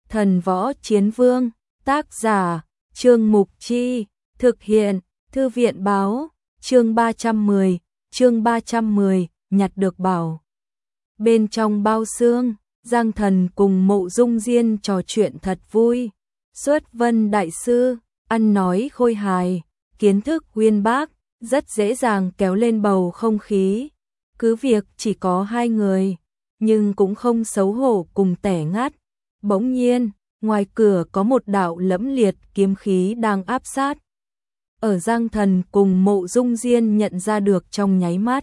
Thần Võ Chiến Vương, tác giả, Trương Mục Chi, thực hiện, Thư viện báo, chương 310, nhặt được bảo. Bên trong bao xương, Giang Thần cùng Mộ Dung Diên trò chuyện thật vui. Xuất Vân Đại Sư, ăn nói khôi hài, kiến thức uyên bác, rất dễ dàng kéo lên bầu không khí. Cứ việc chỉ có hai người, nhưng cũng không xấu hổ cùng tẻ ngắt. Bỗng nhiên, ngoài cửa có một đạo lẫm liệt kiếm khí đang áp sát. Ở Giang Thần cùng Mộ Dung Diên nhận ra được trong nháy mắt.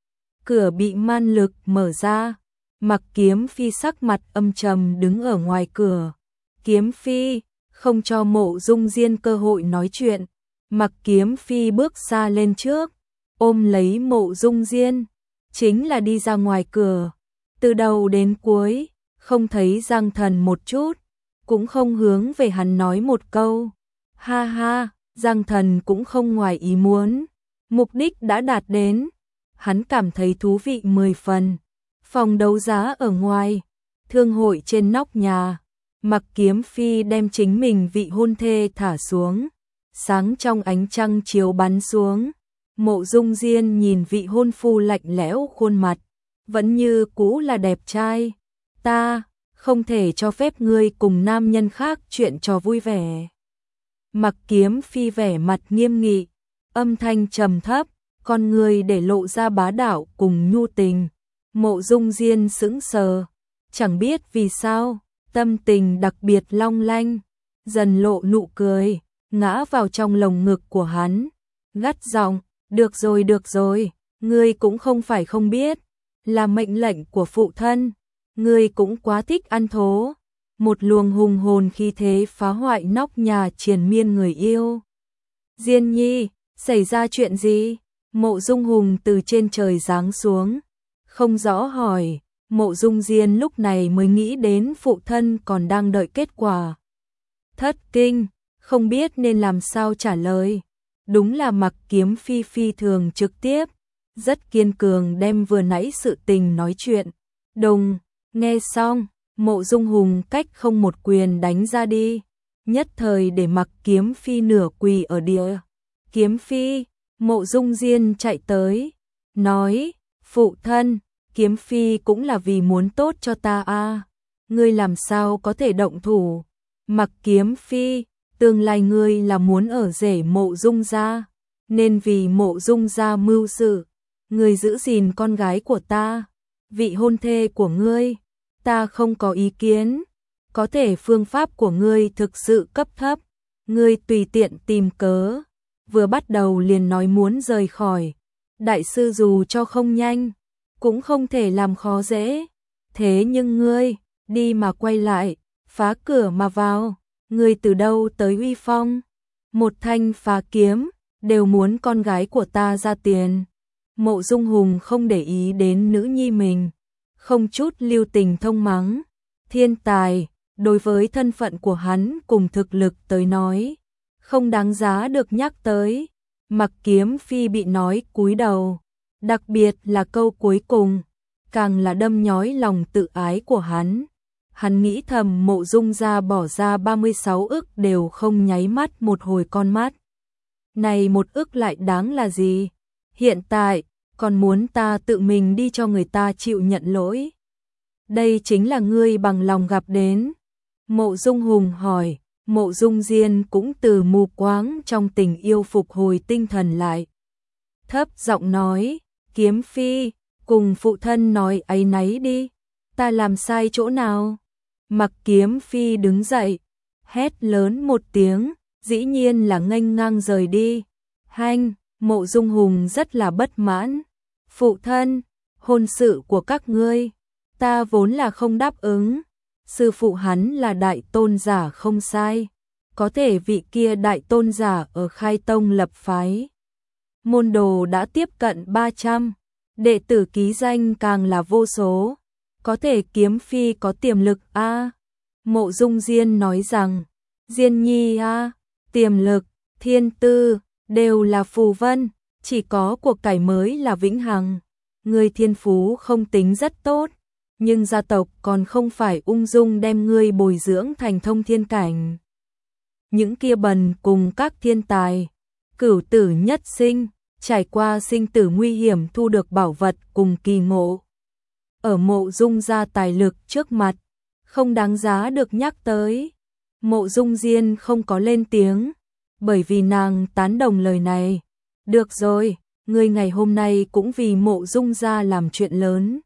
Cửa bị man lực mở ra, Mặc Kiếm Phi sắc mặt âm trầm đứng ở ngoài cửa. Kiếm Phi, không cho Mộ Dung Diên cơ hội nói chuyện. Mặc Kiếm Phi bước xa lên trước, ôm lấy Mộ Dung Diên, chính là đi ra ngoài cửa. Từ đầu đến cuối, không thấy Giang Thần một chút, cũng không hướng về hắn nói một câu. Ha ha, Giang Thần cũng không ngoài ý muốn, mục đích đã đạt đến. Hắn cảm thấy thú vị 10 phần. Phòng đấu giá ở ngoài, thương hội trên nóc nhà, Mặc Kiếm Phi đem chính mình vị hôn thê thả xuống, sáng trong ánh trăng chiếu bắn xuống. Mộ Dung Diên nhìn vị hôn phu lạnh lẽo khuôn mặt, vẫn như cũ là đẹp trai. Ta không thể cho phép ngươi cùng nam nhân khác chuyện trò vui vẻ. Mặc Kiếm Phi vẻ mặt nghiêm nghị, âm thanh trầm thấp, con người để lộ ra bá đạo cùng nhu tình. Mộ Dung Diên sững sờ, chẳng biết vì sao, tâm tình đặc biệt long lanh, dần lộ nụ cười, ngã vào trong lồng ngực của hắn, gắt giọng, được rồi, ngươi cũng không phải không biết, là mệnh lệnh của phụ thân, ngươi cũng quá thích ăn thố. Một luồng hùng hồn khí thế phá hoại nóc nhà triền miên người yêu. Diên nhi, xảy ra chuyện gì? Mộ Dung Hùng từ trên trời giáng xuống, không rõ hỏi. Mộ Dung Diên lúc này mới nghĩ đến phụ thân còn đang đợi kết quả. Thất kinh, không biết nên làm sao trả lời. Đúng là Mặc Kiếm Phi phi thường trực tiếp, rất kiên cường đem vừa nãy sự tình nói chuyện. Đùng, nghe xong, Mộ Dung Hùng cách không một quyền đánh ra đi, nhất thời để Mặc Kiếm Phi nửa quỳ ở địa. Kiếm Phi, Mộ Dung Diên chạy tới, nói, phụ thân, Kiếm Phi cũng là vì muốn tốt cho ta a, ngươi làm sao có thể động thủ? Mặc Kiếm Phi, tương lai ngươi là muốn ở rể Mộ Dung gia, nên vì Mộ Dung gia mưu sự, ngươi giữ gìn con gái của ta, vị hôn thê của ngươi, ta không có ý kiến, có thể phương pháp của ngươi thực sự cấp thấp, ngươi tùy tiện tìm cớ, vừa bắt đầu liền nói muốn rời khỏi, đại sư dù cho không nhanh, cũng không thể làm khó dễ, thế nhưng ngươi, đi mà quay lại, phá cửa mà vào, ngươi từ đâu tới uy phong, một thanh phá kiếm, đều muốn con gái của ta ra tiền. Mộ Dung Hùng không để ý đến nữ nhi mình, không chút lưu tình thông mắng, thiên tài, đối với thân phận của hắn cùng thực lực tới nói, không đáng giá được nhắc tới. Mặc Kiếm Phi bị nói cúi đầu, đặc biệt là câu cuối cùng, càng là đâm nhói lòng tự ái của hắn. Hắn nghĩ thầm Mộ Dung gia bỏ ra 36 ức đều không nháy mắt một hồi con mắt. Này một ức lại đáng là gì? Hiện tại, còn muốn ta tự mình đi cho người ta chịu nhận lỗi. Đây chính là ngươi bằng lòng gặp đến. Mộ Dung Hùng hỏi, Mộ Dung Diên cũng từ mù quáng trong tình yêu phục hồi tinh thần lại. Thấp giọng nói, Kiếm Phi, cùng phụ thân nói áy náy đi, ta làm sai chỗ nào? Mặc Kiếm Phi đứng dậy, hét lớn một tiếng, dĩ nhiên là nghênh ngang rời đi. Hanh, Mộ Dung Hùng rất là bất mãn. Phụ thân, hôn sự của các ngươi, ta vốn là không đáp ứng. Sư phụ hắn là đại tôn giả không sai, có thể vị kia đại tôn giả ở Khai Tông lập phái. Môn đồ đã tiếp cận 300, đệ tử ký danh càng là vô số, có thể Kiếm Phi có tiềm lực a. Mộ Dung Diên nói rằng, Diên nhi a, tiềm lực, thiên tư, đều là phù vân, chỉ có cuộc cải mới là vĩnh hằng. Người thiên phú không tính rất tốt, nhưng gia tộc còn không phải ung dung đem ngươi bồi dưỡng thành thông thiên cảnh. Những kia bần cùng các thiên tài, cửu tử nhất sinh, trải qua sinh tử nguy hiểm thu được bảo vật cùng kỳ ngộ. Ở Mộ Dung gia tài lực trước mặt, không đáng giá được nhắc tới. Mộ Dung Diên không có lên tiếng, bởi vì nàng tán đồng lời này. Được rồi, ngươi ngày hôm nay cũng vì Mộ Dung gia làm chuyện lớn.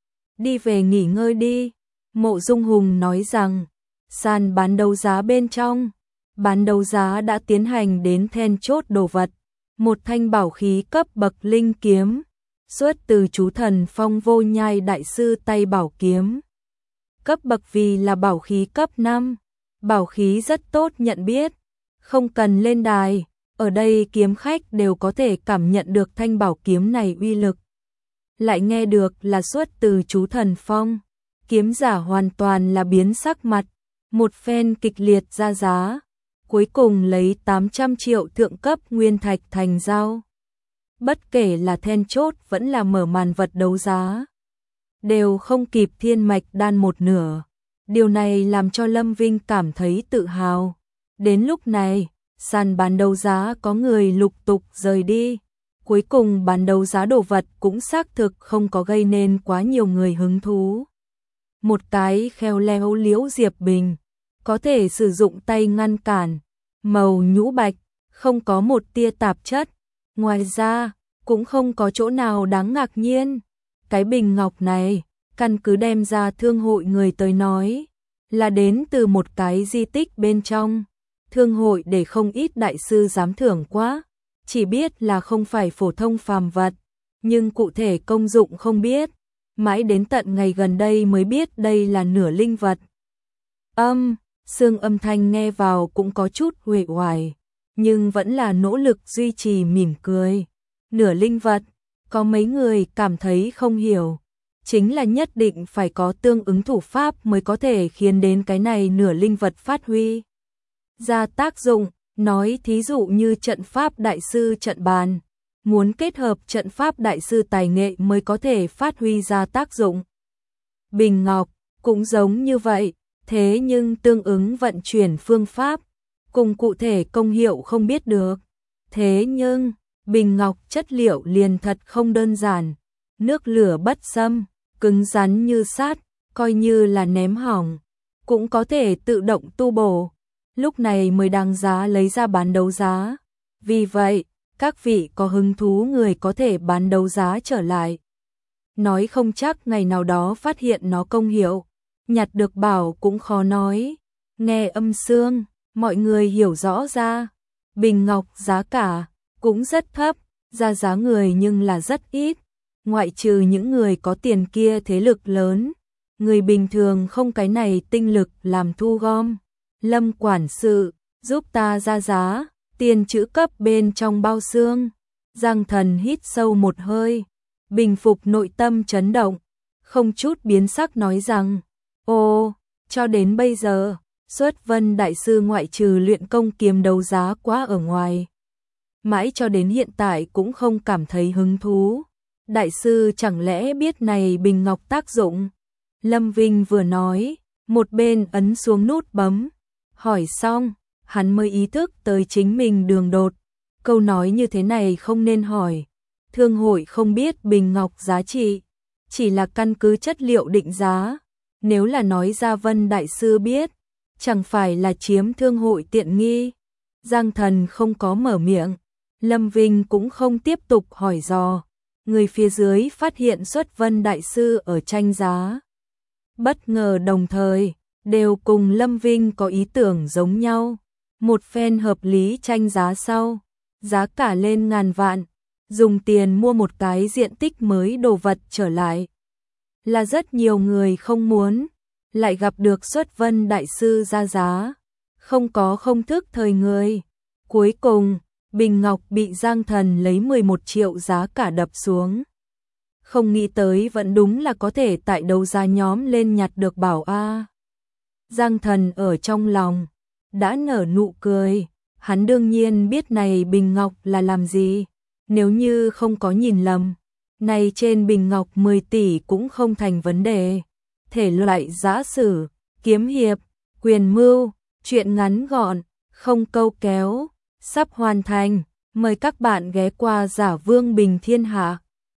Đi về nghỉ ngơi đi. Mộ Dung Hùng nói rằng, sàn bán đấu giá bên trong, bán đấu giá đã tiến hành đến then chốt đồ vật. Một thanh bảo khí cấp bậc linh kiếm, xuất từ chú thần Phong Vô Nhai đại sư tay bảo kiếm. Cấp bậc vì là bảo khí cấp 5, bảo khí rất tốt nhận biết, không cần lên đài, ở đây kiếm khách đều có thể cảm nhận được thanh bảo kiếm này uy lực. Lại nghe được là xuất từ chú thần Phong, kiếm giả hoàn toàn là biến sắc mặt, một phen kịch liệt ra giá, cuối cùng lấy 800 triệu thượng cấp nguyên thạch thành giao. Bất kể là then chốt vẫn là mở màn vật đấu giá, đều không kịp thiên mạch đan một nửa. Điều này làm cho Lâm Vinh cảm thấy tự hào. Đến lúc này, sàn bán đấu giá có người lục tục rời đi. Cuối cùng bán đấu giá đồ vật cũng xác thực không có gây nên quá nhiều người hứng thú. Một cái khéo léo Liễu Diệp Bình, có thể sử dụng tay ngăn cản, màu nhũ bạch, không có một tia tạp chất. Ngoài ra, cũng không có chỗ nào đáng ngạc nhiên. Cái bình ngọc này, căn cứ đem ra thương hội người tới nói, là đến từ một cái di tích bên trong. Thương hội để không ít đại sư dám thưởng quá, chỉ biết là không phải phổ thông phàm vật, nhưng cụ thể công dụng không biết. Mãi đến tận ngày gần đây mới biết đây là nửa linh vật. Xương âm thanh nghe vào cũng có chút uể oải, nhưng vẫn là nỗ lực duy trì mỉm cười. Nửa linh vật, có mấy người cảm thấy không hiểu, chính là nhất định phải có tương ứng thủ pháp mới có thể khiến đến cái này nửa linh vật phát huy ra tác dụng. Nói thí dụ như trận pháp đại sư trận bàn, muốn kết hợp trận pháp đại sư tài nghệ mới có thể phát huy ra tác dụng. Bình ngọc cũng giống như vậy, thế nhưng tương ứng vận chuyển phương pháp, cùng cụ thể công hiệu không biết được. Thế nhưng, bình ngọc chất liệu liền thật không đơn giản, nước lửa bất xâm, cứng rắn như sắt, coi như là ném hỏng, cũng có thể tự động tu bổ. Lúc này mới đáng giá lấy ra bán đấu giá. Vì vậy, các vị có hứng thú người có thể bán đấu giá trở lại. Nói không chắc ngày nào đó phát hiện nó công hiệu, nhặt được bảo cũng khó nói. Nghe âm xương, mọi người hiểu rõ ra, bình ngọc giá cả cũng rất thấp, ra giá người nhưng là rất ít. Ngoại trừ những người có tiền kia thế lực lớn, người bình thường không cái này tinh lực làm thu gom. Lâm quản sự, giúp ta ra giá, tiền chữ cấp bên trong bao xương. Giang Thần hít sâu một hơi, bình phục nội tâm chấn động, không chút biến sắc nói rằng, ô, cho đến bây giờ, Xuất Vân đại sư ngoại trừ luyện công kiếm đấu giá quá ở ngoài. Mãi cho đến hiện tại cũng không cảm thấy hứng thú. Đại sư chẳng lẽ biết này bình ngọc tác dụng? Lâm Vinh vừa nói, một bên ấn xuống nút bấm. Hỏi xong, hắn mới ý thức tới chính mình đường đột. Câu nói như thế này không nên hỏi. Thương hội không biết bình ngọc giá trị, chỉ là căn cứ chất liệu định giá. Nếu là nói ra Vân đại sư biết, chẳng phải là chiếm thương hội tiện nghi. Giang Thần không có mở miệng, Lâm Vinh cũng không tiếp tục hỏi dò. Người phía dưới phát hiện Xuất Vân đại sư ở tranh giá. Bất ngờ đồng thời, đều cùng Lâm Vinh có ý tưởng giống nhau. Một phen hợp lý tranh giá sau, giá cả lên ngàn vạn, dùng tiền mua một cái diện tích mới đồ vật trở lại. Là rất nhiều người không muốn, lại gặp được Xuất Vân đại sư ra giá, không có không thức thời người. Cuối cùng, bình ngọc bị Giang Thần lấy 11 triệu giá cả đập xuống. Không nghĩ tới vẫn đúng là có thể tại đấu giá nhóm lên nhặt được bảo a. Giang Thần ở trong lòng đã nở nụ cười, hắn đương nhiên biết này bình ngọc là làm gì, nếu như không có nhìn lầm, này trên bình ngọc 10 tỷ cũng không thành vấn đề. thể loại giã sử, kiếm hiệp, quyền mưu, truyện ngắn gọn, không câu kéo, sắp hoàn thành. Mời các bạn ghé qua Giả Vương Bình Thiên Hạ.